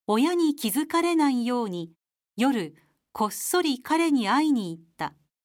親に気づかれないように夜こっそり彼に会いに行った。